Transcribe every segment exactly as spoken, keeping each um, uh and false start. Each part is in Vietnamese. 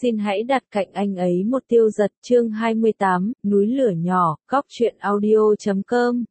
xin hãy đặt cạnh anh ấy một Tiêu Dật chương hai mươi tám, núi lửa nhỏ, góc truyện audio chấm com.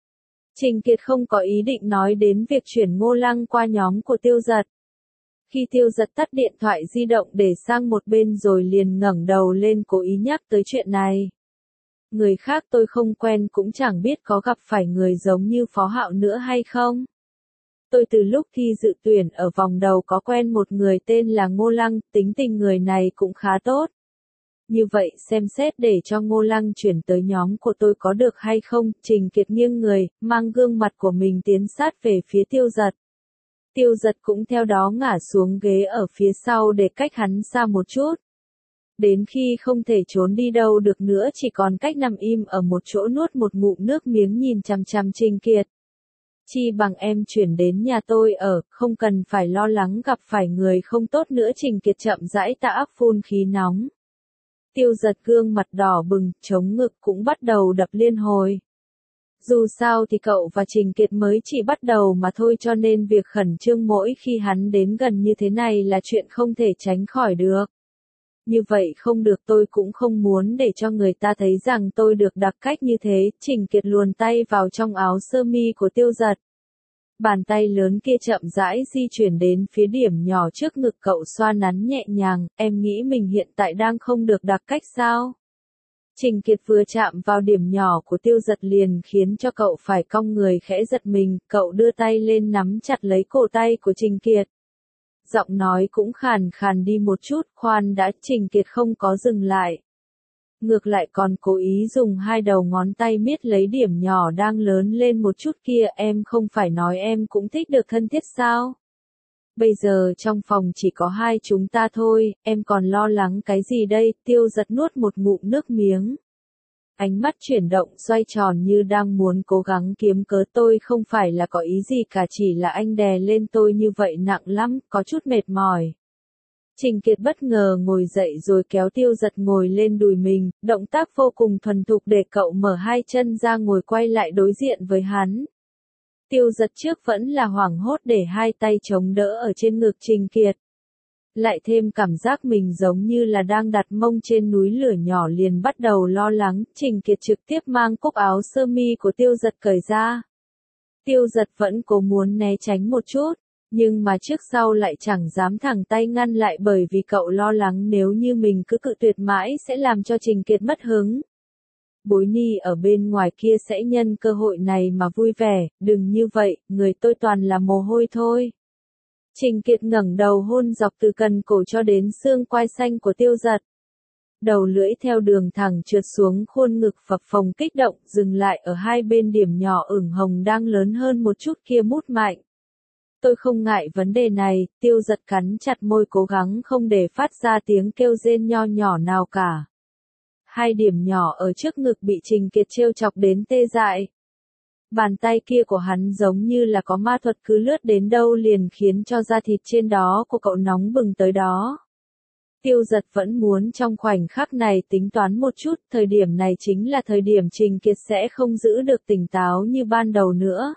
Trình Kiệt không có ý định nói đến việc chuyển Ngô Lăng qua nhóm của Tiêu Dật. Khi Tiêu Dật tắt điện thoại di động để sang một bên rồi liền ngẩng đầu lên cố ý nhắc tới chuyện này. Người khác tôi không quen cũng chẳng biết có gặp phải người giống như Phó Hạo nữa hay không. Tôi từ lúc thi dự tuyển ở vòng đầu có quen một người tên là Ngô Lăng, tính tình người này cũng khá tốt. Như vậy xem xét để cho Ngô Lăng chuyển tới nhóm của tôi có được hay không? Trình Kiệt nghiêng người, mang gương mặt của mình tiến sát về phía Tiêu Dật. Tiêu Dật cũng theo đó ngả xuống ghế ở phía sau để cách hắn xa một chút. Đến khi không thể trốn đi đâu được nữa chỉ còn cách nằm im ở một chỗ nuốt một ngụm nước miếng nhìn chằm chằm Trình Kiệt. Chi bằng em chuyển đến nhà tôi ở, không cần phải lo lắng gặp phải người không tốt nữa. Trình Kiệt chậm rãi tạ áp phun khí nóng. Tiêu Dật gương mặt đỏ bừng, chống ngực cũng bắt đầu đập liên hồi. Dù sao thì cậu và Trình Kiệt mới chỉ bắt đầu mà thôi cho nên việc khẩn trương mỗi khi hắn đến gần như thế này là chuyện không thể tránh khỏi được. Như vậy không được, tôi cũng không muốn để cho người ta thấy rằng tôi được đặc cách như thế. Trình Kiệt luồn tay vào trong áo sơ mi của Tiêu Dật. Bàn tay lớn kia chậm rãi di chuyển đến phía điểm nhỏ trước ngực cậu xoa nắn nhẹ nhàng, em nghĩ mình hiện tại đang không được đặc cách sao? Trình Kiệt vừa chạm vào điểm nhỏ của Tiêu Dật liền khiến cho cậu phải cong người khẽ giật mình, cậu đưa tay lên nắm chặt lấy cổ tay của Trình Kiệt. Giọng nói cũng khàn khàn đi một chút, khoan đã. Trình Kiệt không có dừng lại. Ngược lại còn cố ý dùng hai đầu ngón tay miết lấy điểm nhỏ đang lớn lên một chút kia. Em không phải nói em cũng thích được thân thiết sao? Bây giờ trong phòng chỉ có hai chúng ta thôi, em còn lo lắng cái gì đây? Tiêu Dật nuốt một ngụm nước miếng. Ánh mắt chuyển động xoay tròn như đang muốn cố gắng kiếm cớ. Tôi không phải là có ý gì cả, chỉ là anh đè lên tôi như vậy nặng lắm, có chút mệt mỏi. Trình Kiệt bất ngờ ngồi dậy rồi kéo Tiêu Dật ngồi lên đùi mình, động tác vô cùng thuần thục để cậu mở hai chân ra ngồi quay lại đối diện với hắn. Tiêu Dật trước vẫn là hoảng hốt để hai tay chống đỡ ở trên ngực Trình Kiệt. Lại thêm cảm giác mình giống như là đang đặt mông trên núi lửa nhỏ liền bắt đầu lo lắng. Trình Kiệt trực tiếp mang cúc áo sơ mi của Tiêu Dật cởi ra. Tiêu Dật vẫn cố muốn né tránh một chút, nhưng mà trước sau lại chẳng dám thẳng tay ngăn lại bởi vì cậu lo lắng nếu như mình cứ cự tuyệt mãi sẽ làm cho Trình Kiệt mất hứng. Bối Ni ở bên ngoài kia sẽ nhân cơ hội này mà vui vẻ, đừng như vậy, người tôi toàn là mồ hôi thôi. Trình Kiệt ngẩng đầu hôn dọc từ cần cổ cho đến xương quai xanh của Tiêu Dật. Đầu lưỡi theo đường thẳng trượt xuống khuôn ngực phập phồng kích động, dừng lại ở hai bên điểm nhỏ ửng hồng đang lớn hơn một chút kia mút mạnh. Tôi không ngại vấn đề này. Tiêu Dật cắn chặt môi cố gắng không để phát ra tiếng kêu rên nho nhỏ nào cả. Hai điểm nhỏ ở trước ngực bị Trình Kiệt trêu chọc đến tê dại. Bàn tay kia của hắn giống như là có ma thuật, cứ lướt đến đâu liền khiến cho da thịt trên đó của cậu nóng bừng tới đó. Tiêu Dật vẫn muốn trong khoảnh khắc này tính toán một chút, thời điểm này chính là thời điểm Trình Kiệt sẽ không giữ được tỉnh táo như ban đầu nữa.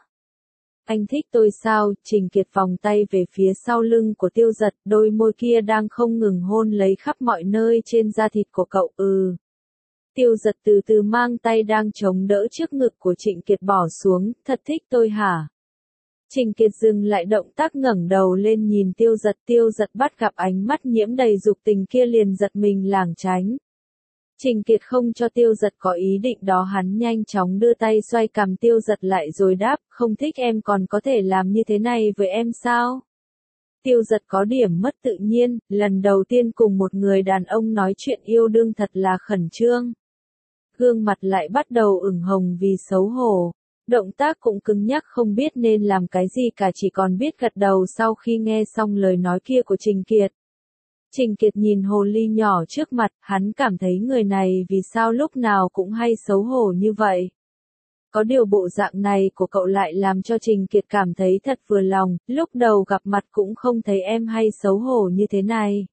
Anh thích tôi sao? Trình Kiệt vòng tay về phía sau lưng của Tiêu Dật, đôi môi kia đang không ngừng hôn lấy khắp mọi nơi trên da thịt của cậu. Ừ. Tiêu Dật từ từ mang tay đang chống đỡ trước ngực của Trình Kiệt bỏ xuống, thật thích tôi hả? Trình Kiệt dừng lại động tác ngẩng đầu lên nhìn Tiêu Dật. Tiêu Dật bắt gặp ánh mắt nhiễm đầy dục tình kia liền giật mình lảng tránh. Trình Kiệt không cho Tiêu Dật có ý định đó, hắn nhanh chóng đưa tay xoay cằm Tiêu Dật lại rồi đáp, không thích em còn có thể làm như thế này với em sao? Tiêu Dật có điểm mất tự nhiên, lần đầu tiên cùng một người đàn ông nói chuyện yêu đương thật là khẩn trương. Gương mặt lại bắt đầu ửng hồng vì xấu hổ. Động tác cũng cứng nhắc không biết nên làm cái gì cả, chỉ còn biết gật đầu sau khi nghe xong lời nói kia của Trình Kiệt. Trình Kiệt nhìn hồ ly nhỏ trước mặt, hắn cảm thấy người này vì sao lúc nào cũng hay xấu hổ như vậy. Có điều bộ dạng này của cậu lại làm cho Trình Kiệt cảm thấy thật vừa lòng, lúc đầu gặp mặt cũng không thấy em hay xấu hổ như thế này.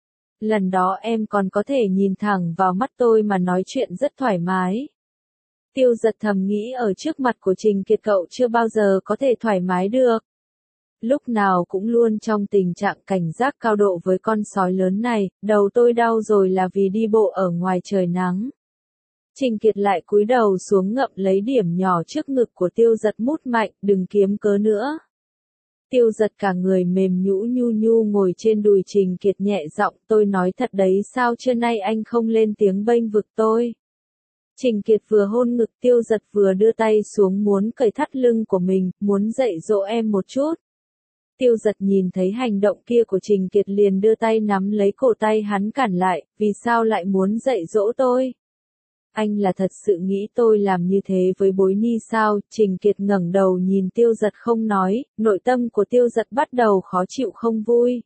Lần đó em còn có thể nhìn thẳng vào mắt tôi mà nói chuyện rất thoải mái. Tiêu Dật thầm nghĩ ở trước mặt của Trình Kiệt cậu chưa bao giờ có thể thoải mái được. lúc nào cũng luôn trong tình trạng cảnh giác cao độ với con sói lớn này, đầu tôi đau rồi là vì đi bộ ở ngoài trời nắng. Trình Kiệt lại cúi đầu xuống ngậm lấy điểm nhỏ trước ngực của Tiêu Giật mút mạnh, đừng kiếm cớ nữa. Tiêu Giật cả người mềm nhũ nhu nhu ngồi trên đùi Trình Kiệt nhẹ giọng, tôi nói thật đấy, sao trưa nay anh không lên tiếng bênh vực tôi. Trình Kiệt vừa hôn ngực Tiêu Giật vừa đưa tay xuống muốn cởi thắt lưng của mình, muốn dạy dỗ em một chút. Tiêu Giật nhìn thấy hành động kia của Trình Kiệt liền đưa tay nắm lấy cổ tay hắn cản lại, vì sao lại muốn dạy dỗ tôi? Anh là thật sự nghĩ tôi làm như thế với Bối Ni sao? Trình Kiệt ngẩng đầu nhìn Tiêu Giật không nói, nội tâm của Tiêu Giật bắt đầu khó chịu không vui.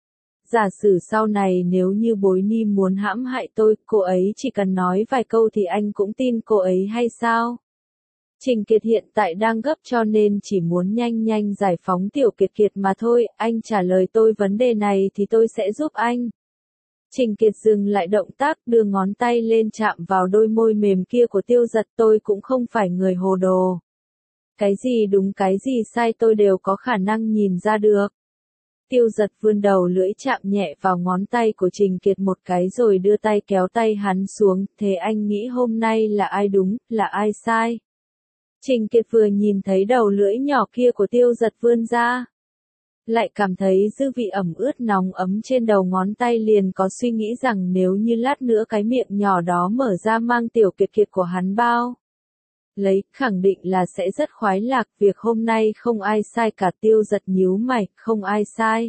Giả sử sau này nếu như Bối Ni muốn hãm hại tôi, cô ấy chỉ cần nói vài câu thì anh cũng tin cô ấy hay sao? Trình Kiệt hiện tại đang gấp cho nên chỉ muốn nhanh nhanh giải phóng Tiểu Kiệt Kiệt mà thôi, anh trả lời tôi vấn đề này thì tôi sẽ giúp anh. Trình Kiệt dừng lại động tác đưa ngón tay lên chạm vào đôi môi mềm kia của Tiêu Giật, tôi cũng không phải người hồ đồ. Cái gì đúng cái gì sai tôi đều có khả năng nhìn ra được. Tiêu Giật vươn đầu lưỡi chạm nhẹ vào ngón tay của Trình Kiệt một cái rồi đưa tay kéo tay hắn xuống, thế anh nghĩ hôm nay là ai đúng, là ai sai? Trình Kiệt vừa nhìn thấy đầu lưỡi nhỏ kia của Tiêu Giật vươn ra, lại cảm thấy dư vị ẩm ướt nóng ấm trên đầu ngón tay, liền có suy nghĩ rằng nếu như lát nữa cái miệng nhỏ đó mở ra mang Tiểu Kiệt Kiệt của hắn bao lấy, khẳng định là sẽ rất khoái lạc, việc hôm nay không ai sai cả. Tiêu Giật nhíu mày, không ai sai.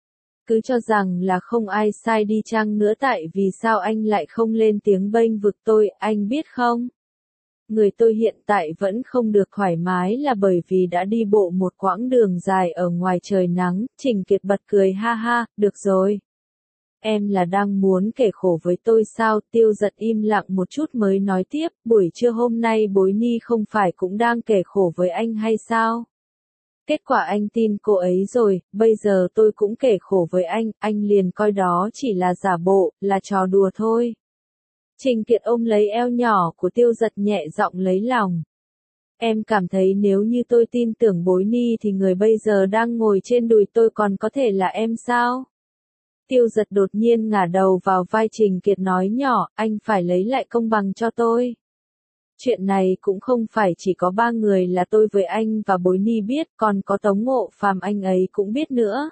Cứ cho rằng là không ai sai đi chăng nữa, tại vì sao anh lại không lên tiếng bênh vực tôi, anh biết không? Người tôi hiện tại vẫn không được thoải mái là bởi vì đã đi bộ một quãng đường dài ở ngoài trời nắng. Trình Kiệt bật cười ha ha, được rồi. Em là đang muốn kể khổ với tôi sao? Tiêu Giật im lặng một chút mới nói tiếp, buổi trưa hôm nay Bối Ni không phải cũng đang kể khổ với anh hay sao? Kết quả anh tin cô ấy rồi, bây giờ tôi cũng kể khổ với anh, anh liền coi đó chỉ là giả bộ, là trò đùa thôi. Trình Kiệt ôm lấy eo nhỏ của Tiêu Giật nhẹ giọng lấy lòng. Em cảm thấy nếu như tôi tin tưởng Bối Ni thì người bây giờ đang ngồi trên đùi tôi còn có thể là em sao? Tiêu Giật đột nhiên ngả đầu vào vai Trình Kiệt nói nhỏ, anh phải lấy lại công bằng cho tôi. Chuyện này cũng không phải chỉ có ba người là tôi với anh và Bối Ni biết, còn có Tống Ngộ Phàm anh ấy cũng biết nữa.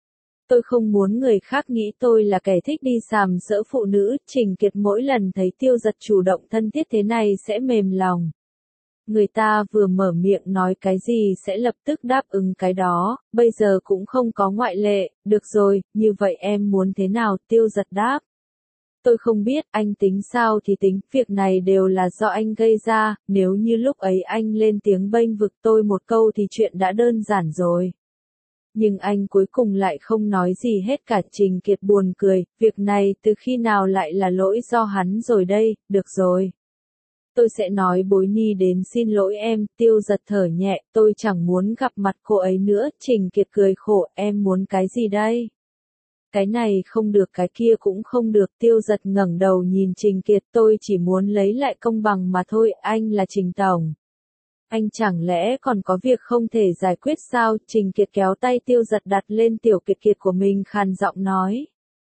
Tôi không muốn người khác nghĩ tôi là kẻ thích đi sàm sỡ phụ nữ. Trình Kiệt mỗi lần thấy Tiêu Giật chủ động thân thiết thế này sẽ mềm lòng. Người ta vừa mở miệng nói cái gì sẽ lập tức đáp ứng cái đó, bây giờ cũng không có ngoại lệ. Được rồi, như vậy em muốn thế nào? Tiêu Giật đáp. Tôi không biết, anh tính sao thì tính, việc này đều là do anh gây ra, nếu như lúc ấy anh lên tiếng bênh vực tôi một câu thì chuyện đã đơn giản rồi. Nhưng anh cuối cùng lại không nói gì hết cả. Trình Kiệt buồn cười, việc này từ khi nào lại là lỗi do hắn rồi đây, được rồi. Tôi sẽ nói Bối Ni đến xin lỗi em. Tiêu Giật thở nhẹ, tôi chẳng muốn gặp mặt cô ấy nữa. Trình Kiệt cười khổ, em muốn cái gì đây? Cái này không được cái kia cũng không được. Tiêu Giật ngẩng đầu nhìn Trình Kiệt, tôi chỉ muốn lấy lại công bằng mà thôi, anh là Trình Tổng. Anh chẳng lẽ còn có việc không thể giải quyết sao? Trình Kiệt kéo tay Tiêu Giật đặt lên Tiểu Kiệt Kiệt của mình khàn giọng nói.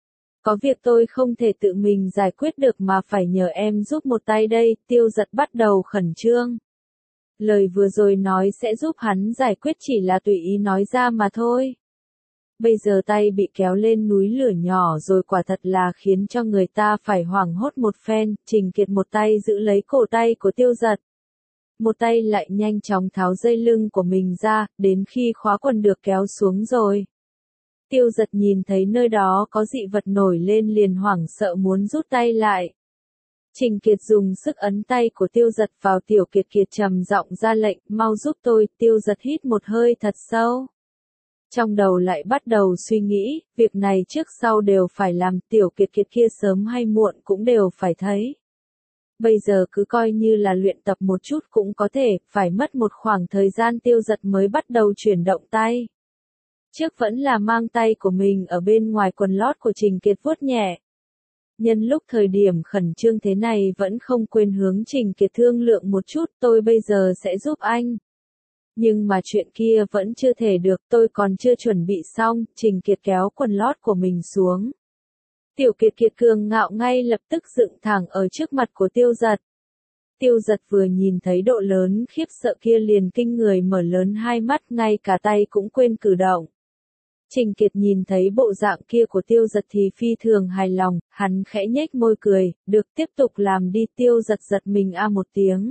Có việc tôi không thể tự mình giải quyết được mà phải nhờ em giúp một tay đây. Tiêu Giật bắt đầu khẩn trương. Lời vừa rồi nói sẽ giúp hắn giải quyết chỉ là tùy ý nói ra mà thôi. Bây giờ tay bị kéo lên núi lửa nhỏ rồi quả thật là khiến cho người ta phải hoảng hốt một phen. Trình Kiệt một tay giữ lấy cổ tay của Tiêu Giật. Một tay lại nhanh chóng tháo dây lưng của mình ra, đến khi khóa quần được kéo xuống rồi. Tiêu Giật nhìn thấy nơi đó có dị vật nổi lên liền hoảng sợ muốn rút tay lại. Trình Kiệt dùng sức ấn tay của Tiêu Giật vào. Tiểu Kiệt Kiệt trầm giọng ra lệnh, mau giúp tôi. Tiêu Giật hít một hơi thật sâu. Trong đầu lại bắt đầu suy nghĩ, việc này trước sau đều phải làm, Tiểu Kiệt Kiệt kia sớm hay muộn cũng đều phải thấy. Bây giờ cứ coi như là luyện tập một chút cũng có thể, phải mất một khoảng thời gian. Tiêu Giật mới bắt đầu chuyển động tay. Trước vẫn là mang tay của mình ở bên ngoài quần lót của Trình Kiệt vuốt nhẹ. Nhân lúc thời điểm khẩn trương thế này vẫn không quên hướng Trình Kiệt thương lượng một chút, tôi bây giờ sẽ giúp anh. Nhưng mà chuyện kia vẫn chưa thể được, tôi còn chưa chuẩn bị xong. Trình Kiệt kéo quần lót của mình xuống. Tiểu Kiệt Kiệt cường ngạo ngay lập tức dựng thẳng ở trước mặt của Tiêu Giật. Tiêu Giật vừa nhìn thấy độ lớn khiếp sợ kia liền kinh người mở lớn hai mắt, ngay cả tay cũng quên cử động. Trình Kiệt nhìn thấy bộ dạng kia của Tiêu Giật thì phi thường hài lòng, hắn khẽ nhếch môi cười, được, tiếp tục làm đi. Tiêu Giật giật mình a một tiếng.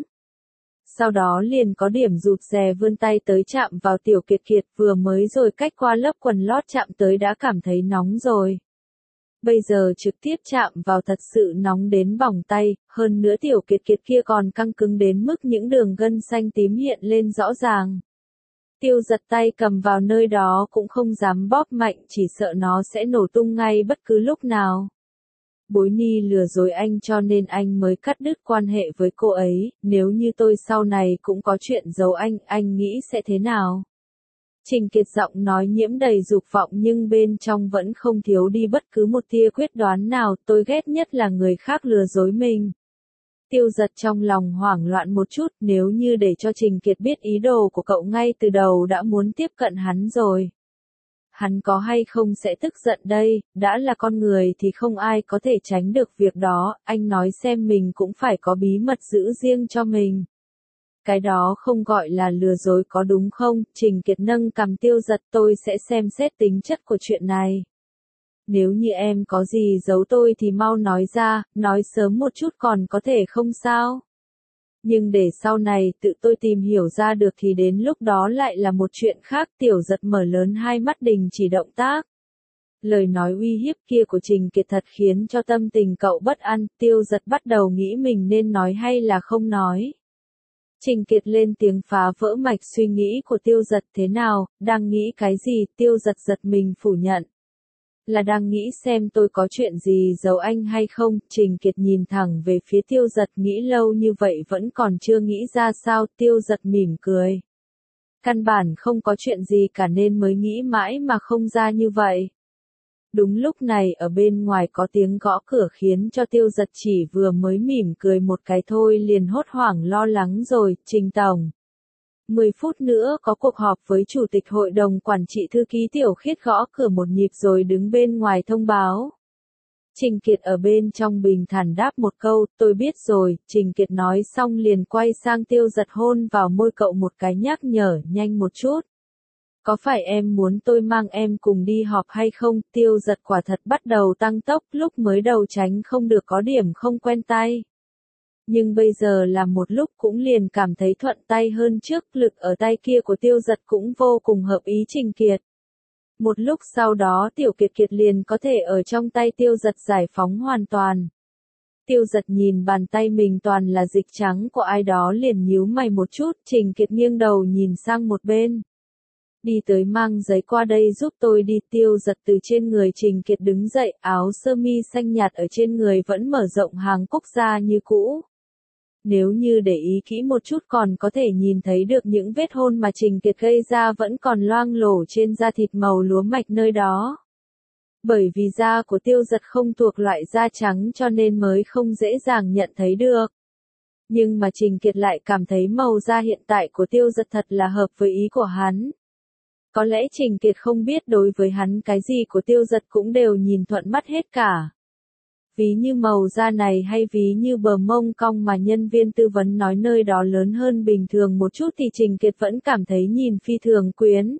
Sau đó liền có điểm rụt rè vươn tay tới chạm vào Tiểu Kiệt Kiệt, vừa mới rồi cách qua lớp quần lót chạm tới đã cảm thấy nóng rồi. Bây giờ trực tiếp chạm vào thật sự nóng đến bỏng tay, hơn nữa Tiểu Kiệt Kiệt kia còn căng cứng đến mức những đường gân xanh tím hiện lên rõ ràng. Tiêu Giật tay cầm vào nơi đó cũng không dám bóp mạnh, chỉ sợ nó sẽ nổ tung ngay bất cứ lúc nào. Bối Ni lừa dối anh cho nên anh mới cắt đứt quan hệ với cô ấy, nếu như tôi sau này cũng có chuyện giấu anh, anh nghĩ sẽ thế nào? Trình Kiệt giọng nói nhiễm đầy dục vọng nhưng bên trong vẫn không thiếu đi bất cứ một tia quyết đoán nào, tôi ghét nhất là người khác lừa dối mình. Tiêu Giật trong lòng hoảng loạn một chút, nếu như để cho Trình Kiệt biết ý đồ của cậu ngay từ đầu đã muốn tiếp cận hắn rồi. Hắn có hay không sẽ tức giận đây, đã là con người thì không ai có thể tránh được việc đó, anh nói xem mình cũng phải có bí mật giữ riêng cho mình. Cái đó không gọi là lừa dối có đúng không? Trình Kiệt nâng cằm. Tiêu Giật, tôi sẽ xem xét tính chất của chuyện này. Nếu như em có gì giấu tôi thì mau nói ra, nói sớm một chút còn có thể không sao. Nhưng để sau này tự tôi tìm hiểu ra được thì đến lúc đó lại là một chuyện khác. Tiểu Giật mở lớn hai mắt đình chỉ động tác. Lời nói uy hiếp kia của Trình Kiệt thật khiến cho tâm tình cậu bất an. Tiêu Giật bắt đầu nghĩ mình nên nói hay là không nói. Trình Kiệt lên tiếng phá vỡ mạch suy nghĩ của Tiêu Giật. Thế nào, đang nghĩ cái gì? Tiêu Giật giật mình phủ nhận. Là đang nghĩ xem tôi có chuyện gì giấu anh hay không. Trình Kiệt nhìn thẳng về phía Tiêu Giật, nghĩ lâu như vậy vẫn còn chưa nghĩ ra sao. Tiêu Giật mỉm cười. Căn bản không có chuyện gì cả nên mới nghĩ mãi mà không ra như vậy. Đúng lúc này ở bên ngoài có tiếng gõ cửa khiến cho Tiêu Giật chỉ vừa mới mỉm cười một cái thôi liền hốt hoảng lo lắng rồi. Trình Tổng. mười phút nữa có cuộc họp với Chủ tịch Hội đồng Quản trị. Thư ký Tiểu Khiết gõ cửa một nhịp rồi đứng bên ngoài thông báo. Trình Kiệt ở bên trong bình thản đáp một câu, tôi biết rồi. Trình Kiệt nói xong liền quay sang Tiêu Giật hôn vào môi cậu một cái, nhắc nhở, nhanh một chút. Có phải em muốn tôi mang em cùng đi họp hay không? Tiêu Giật quả thật bắt đầu tăng tốc, lúc mới đầu tránh không được có điểm không quen tay. Nhưng bây giờ làm một lúc cũng liền cảm thấy thuận tay hơn trước, lực ở tay kia của Tiêu Giật cũng vô cùng hợp ý Trình Kiệt. Một lúc sau đó Tiểu Kiệt Kiệt liền có thể ở trong tay Tiêu Giật giải phóng hoàn toàn. Tiêu Giật nhìn bàn tay mình toàn là dịch trắng của ai đó liền nhíu mày một chút. Trình Kiệt nghiêng đầu nhìn sang một bên. Đi tới mang giấy qua đây giúp tôi đi. Tiêu Giật từ trên người Trình Kiệt đứng dậy, áo sơ mi xanh nhạt ở trên người vẫn mở rộng hàng cúc ra như cũ. Nếu như để ý kỹ một chút còn có thể nhìn thấy được những vết hôn mà Trình Kiệt gây ra vẫn còn loang lổ trên da thịt màu lúa mạch nơi đó. Bởi vì da của Tiêu Giật không thuộc loại da trắng cho nên mới không dễ dàng nhận thấy được. Nhưng mà Trình Kiệt lại cảm thấy màu da hiện tại của Tiêu Giật thật là hợp với ý của hắn. Có lẽ Trình Kiệt không biết đối với hắn cái gì của Tiêu Giật cũng đều nhìn thuận mắt hết cả. Ví như màu da này hay ví như bờ mông cong mà nhân viên tư vấn nói nơi đó lớn hơn bình thường một chút thì Trình Kiệt vẫn cảm thấy nhìn phi thường quyến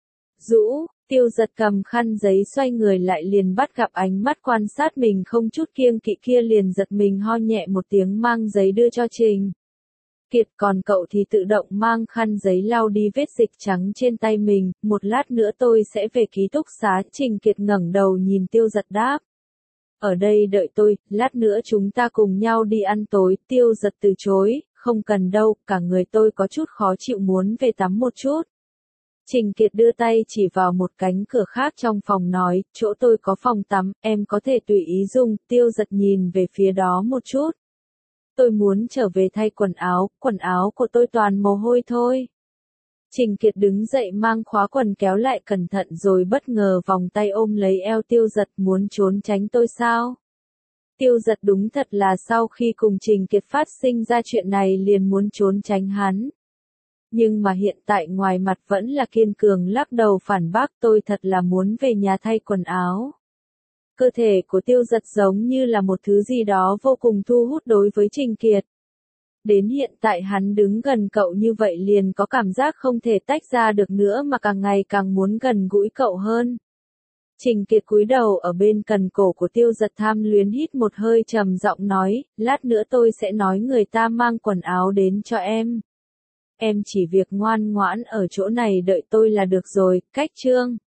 rũ. Tiêu Giật cầm khăn giấy xoay người lại liền bắt gặp ánh mắt quan sát mình không chút kiêng kỵ kia liền giật mình ho nhẹ một tiếng mang giấy đưa cho Trình Kiệt, còn cậu thì tự động mang khăn giấy lau đi vết dịch trắng trên tay mình, một lát nữa tôi sẽ về ký túc xá. Trình Kiệt ngẩng đầu nhìn Tiêu Giật đáp. Ở đây đợi tôi, lát nữa chúng ta cùng nhau đi ăn tối. Tiêu Giật từ chối, không cần đâu, cả người tôi có chút khó chịu muốn về tắm một chút. Trình Kiệt đưa tay chỉ vào một cánh cửa khác trong phòng nói, chỗ tôi có phòng tắm, em có thể tùy ý dùng. Tiêu Giật nhìn về phía đó một chút. Tôi muốn trở về thay quần áo, quần áo của tôi toàn mồ hôi thôi. Trình Kiệt đứng dậy mang khóa quần kéo lại cẩn thận rồi bất ngờ vòng tay ôm lấy eo Tiêu Giật, muốn trốn tránh tôi sao? Tiêu Giật đúng thật là sau khi cùng Trình Kiệt phát sinh ra chuyện này liền muốn trốn tránh hắn. Nhưng mà hiện tại ngoài mặt vẫn là kiên cường lắc đầu phản bác, tôi thật là muốn về nhà thay quần áo. Cơ thể của Tiêu Giật giống như là một thứ gì đó vô cùng thu hút đối với Trình Kiệt. Đến hiện tại hắn đứng gần cậu như vậy liền có cảm giác không thể tách ra được nữa mà càng ngày càng muốn gần gũi cậu hơn. Trình Kiệt cúi đầu ở bên cần cổ của Tiêu Giật tham luyến hít một hơi trầm giọng nói, lát nữa tôi sẽ nói người ta mang quần áo đến cho em. Em chỉ việc ngoan ngoãn ở chỗ này đợi tôi là được rồi, cách chương.